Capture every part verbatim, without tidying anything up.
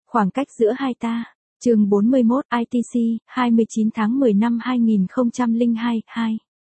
Khoảng cách giữa hai ta. Chương bốn mươi mốt I T C, hai mươi chín tháng mười năm hai nghìn không trăm lẻ hai, hai.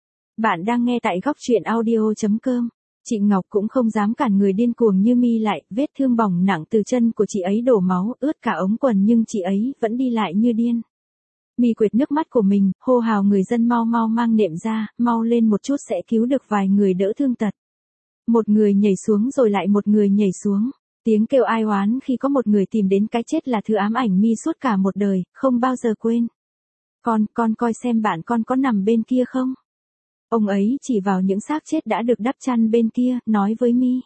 Bạn đang nghe tại góc truyện audio chấm com. Chị Ngọc cũng không dám cản người điên cuồng như Mi lại, vết thương bỏng nặng từ chân của chị ấy đổ máu, ướt cả ống quần nhưng chị ấy vẫn đi lại như điên. Mi quệt nước mắt của mình, hô hào người dân mau mau mang nệm ra, mau lên một chút sẽ cứu được vài người đỡ thương tật. Một người nhảy xuống rồi lại một người nhảy xuống. Tiếng kêu ai oán khi có một người tìm đến cái chết là thứ ám ảnh Mi suốt cả một đời, không bao giờ quên. Con, con coi xem bạn con có nằm bên kia không? Ông ấy chỉ vào những xác chết đã được đắp chăn bên kia, nói với Mi.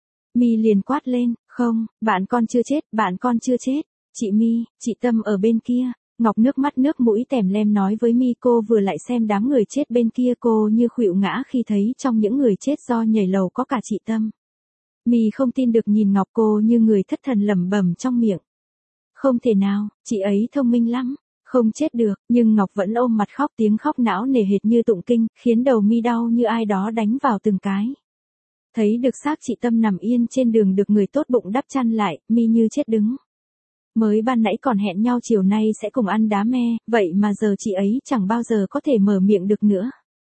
Mi liền quát lên, không, bạn con chưa chết, bạn con chưa chết. Chị Mi, chị Tâm ở bên kia. Ngọc nước mắt nước mũi tèm lem nói với Mi cô vừa lại xem đám người chết bên kia cô như khuỵu ngã khi thấy trong những người chết do nhảy lầu có cả chị Tâm. Mi không tin được nhìn Ngọc cô như người thất thần lẩm bẩm trong miệng. Không thể nào, chị ấy thông minh lắm, không chết được, nhưng Ngọc vẫn ôm mặt khóc tiếng khóc não nề hệt như tụng kinh, khiến đầu Mi đau như ai đó đánh vào từng cái. Thấy được xác chị Tâm nằm yên trên đường được người tốt bụng đắp chăn lại, Mi như chết đứng. Mới ban nãy còn hẹn nhau chiều nay sẽ cùng ăn đá me, vậy mà giờ chị ấy chẳng bao giờ có thể mở miệng được nữa.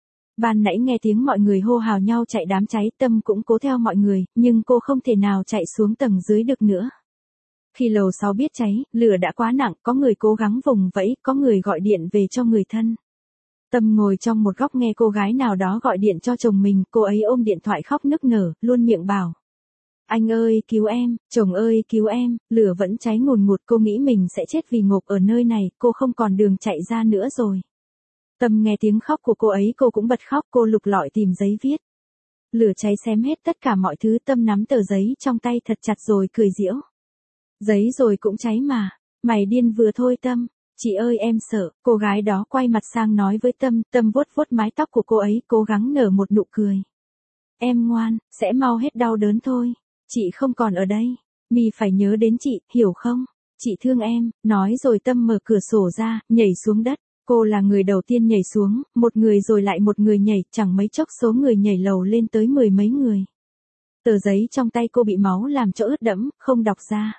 Ban nãy nghe tiếng mọi người hô hào nhau chạy đám cháy, Tâm cũng cố theo mọi người, nhưng cô không thể nào chạy xuống tầng dưới được nữa. Khi lầu sáu biết cháy, lửa đã quá nặng, có người cố gắng vùng vẫy, có người gọi điện về cho người thân. Tâm ngồi trong một góc nghe cô gái nào đó gọi điện cho chồng mình, cô ấy ôm điện thoại khóc nức nở, luôn miệng bảo. Anh ơi, cứu em, chồng ơi, cứu em, lửa vẫn cháy ngùn ngụt, cô nghĩ mình sẽ chết vì ngộp ở nơi này, cô không còn đường chạy ra nữa rồi. Tâm nghe tiếng khóc của cô ấy cô cũng bật khóc, cô lục lọi tìm giấy viết. Lửa cháy xém hết tất cả mọi thứ, Tâm nắm tờ giấy trong tay thật chặt rồi cười giễu. Giấy rồi cũng cháy mà, mày điên vừa thôi Tâm, chị ơi em sợ, cô gái đó quay mặt sang nói với Tâm, Tâm vuốt vuốt mái tóc của cô ấy, cố gắng nở một nụ cười. Em ngoan, sẽ mau hết đau đớn thôi, chị không còn ở đây, Mi phải nhớ đến chị, hiểu không, chị thương em, nói rồi Tâm mở cửa sổ ra, nhảy xuống đất. Cô là người đầu tiên nhảy xuống, một người rồi lại một người nhảy, chẳng mấy chốc số người nhảy lầu lên tới mười mấy người. Tờ giấy trong tay cô bị máu làm cho ướt đẫm, không đọc ra.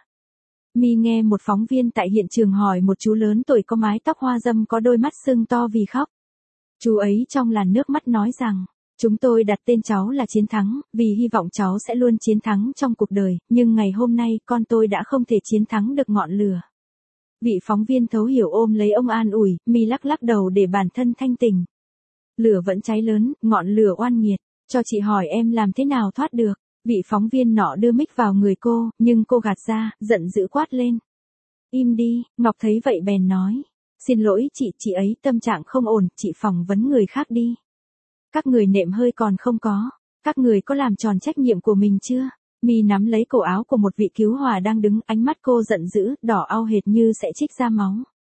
Mi nghe một phóng viên tại hiện trường hỏi một chú lớn tuổi có mái tóc hoa râm có đôi mắt sưng to vì khóc. Chú ấy trong làn nước mắt nói rằng, chúng tôi đặt tên cháu là Chiến Thắng, vì hy vọng cháu sẽ luôn chiến thắng trong cuộc đời, nhưng ngày hôm nay con tôi đã không thể chiến thắng được ngọn lửa. Vị phóng viên thấu hiểu ôm lấy ông an ủi, Mi lắc lắc đầu để bản thân thanh tỉnh. Lửa vẫn cháy lớn, ngọn lửa oan nghiệt, cho chị hỏi em làm thế nào thoát được. Vị phóng viên nọ đưa mic vào người cô, nhưng cô gạt ra, giận dữ quát lên. Im đi, Ngọc thấy vậy bèn nói. Xin lỗi chị, chị ấy tâm trạng không ổn, chị phỏng vấn người khác đi. Các người nệm hơi còn không có, các người có làm tròn trách nhiệm của mình chưa? Mi nắm lấy cổ áo của một vị cứu hỏa đang đứng, ánh mắt cô giận dữ, đỏ au hệt như sẽ trích ra máu.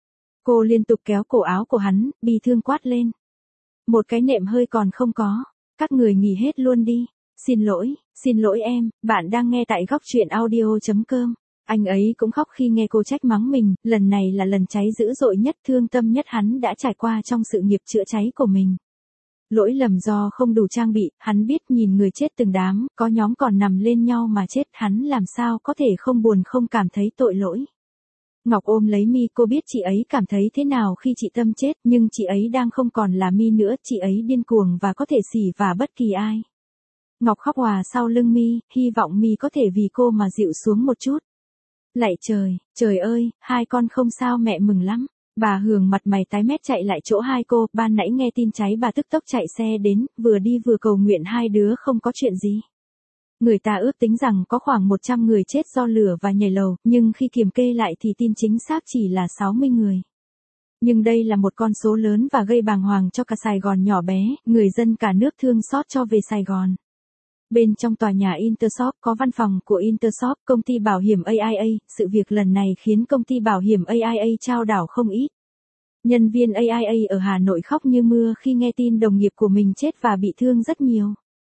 Cô liên tục kéo cổ áo của hắn, bi thương quát lên. Một cái nệm hơi còn không có, các người nghỉ hết luôn đi. Xin lỗi, xin lỗi em, bạn đang nghe tại góc truyện audio chấm com. Anh ấy cũng khóc khi nghe cô trách mắng mình, lần này là lần cháy dữ dội nhất, thương tâm nhất hắn đã trải qua trong sự nghiệp chữa cháy của mình. Lỗi lầm do không đủ trang bị, hắn biết nhìn người chết từng đám, có nhóm còn nằm lên nhau mà chết, hắn làm sao có thể không buồn không cảm thấy tội lỗi. Ngọc ôm lấy Mi, cô biết chị ấy cảm thấy thế nào khi chị Tâm chết, nhưng chị ấy đang không còn là Mi nữa, chị ấy điên cuồng và có thể xỉ vả bất kỳ ai. Ngọc khóc òa sau lưng Mi, hy vọng Mi có thể vì cô mà dịu xuống một chút. Lạy trời, trời ơi, hai con không sao mẹ mừng lắm. Bà Hường mặt mày tái mét chạy lại chỗ hai cô, ban nãy nghe tin cháy bà tức tốc chạy xe đến, vừa đi vừa cầu nguyện hai đứa không có chuyện gì. Người ta ước tính rằng có khoảng một trăm người chết do lửa và nhảy lầu, nhưng khi kiểm kê lại thì tin chính xác chỉ là sáu mươi người. Nhưng đây là một con số lớn và gây bàng hoàng cho cả Sài Gòn nhỏ bé, người dân cả nước thương xót cho về Sài Gòn. Bên trong tòa nhà Intershop có văn phòng của Intershop, công ty bảo hiểm a i a, sự việc lần này khiến công ty bảo hiểm a i a chao đảo không ít. Nhân viên a i a ở Hà Nội khóc như mưa khi nghe tin đồng nghiệp của mình chết và bị thương rất nhiều.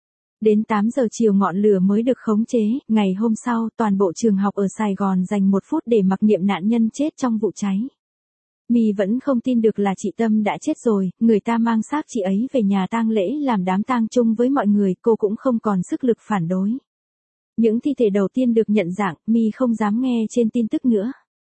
Đến tám giờ chiều ngọn lửa mới được khống chế, ngày hôm sau toàn bộ trường học ở Sài Gòn dành một phút để mặc niệm nạn nhân chết trong vụ cháy. Mi vẫn không tin được là chị Tâm đã chết rồi, người ta mang xác chị ấy về nhà tang lễ làm đám tang chung với mọi người, cô cũng không còn sức lực phản đối. Những thi thể đầu tiên được nhận dạng, Mi không dám nghe trên tin tức nữa.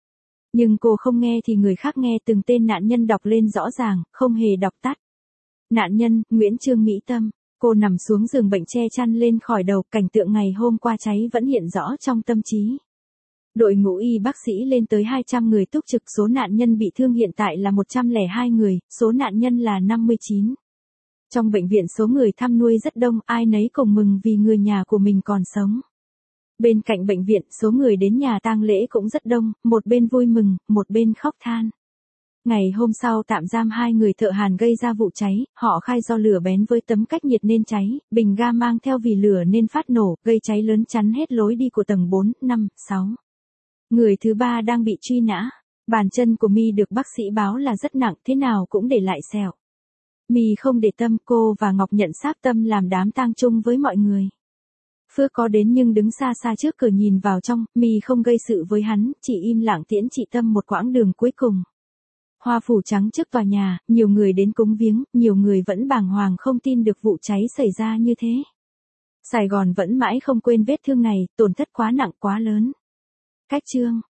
Nhưng cô không nghe thì người khác nghe, từng tên nạn nhân đọc lên rõ ràng, không hề đọc tắt. Nạn nhân, Nguyễn Trương Mỹ Tâm. Cô nằm xuống giường bệnh che chăn lên khỏi đầu, cảnh tượng ngày hôm qua cháy vẫn hiện rõ trong tâm trí. Đội ngũ y bác sĩ lên tới hai trăm người túc trực, số nạn nhân bị thương hiện tại là một trăm lẻ hai người, số nạn nhân là năm mươi chín. Trong bệnh viện số người thăm nuôi rất đông, ai nấy cùng mừng vì người nhà của mình còn sống. Bên cạnh bệnh viện, số người đến nhà tang lễ cũng rất đông, một bên vui mừng, một bên khóc than. Ngày hôm sau tạm giam hai người thợ hàn gây ra vụ cháy, họ khai do lửa bén với tấm cách nhiệt nên cháy, bình ga mang theo vì lửa nên phát nổ, gây cháy lớn chắn hết lối đi của tầng bốn, năm, sáu. Người thứ ba đang bị truy nã. Bàn chân của My được bác sĩ báo là rất nặng, thế nào cũng để lại sẹo. My không để tâm, cô và Ngọc nhận xác Tâm làm đám tang chung với mọi người. Phước có đến nhưng đứng xa xa trước cửa nhìn vào trong, My không gây sự với hắn, chỉ im lặng tiễn chị Tâm một quãng đường cuối cùng. Hoa phủ trắng trước tòa nhà, nhiều người đến cúng viếng, nhiều người vẫn bàng hoàng không tin được vụ cháy xảy ra như thế. Sài Gòn vẫn mãi không quên vết thương này, tổn thất quá nặng quá lớn. Cách chương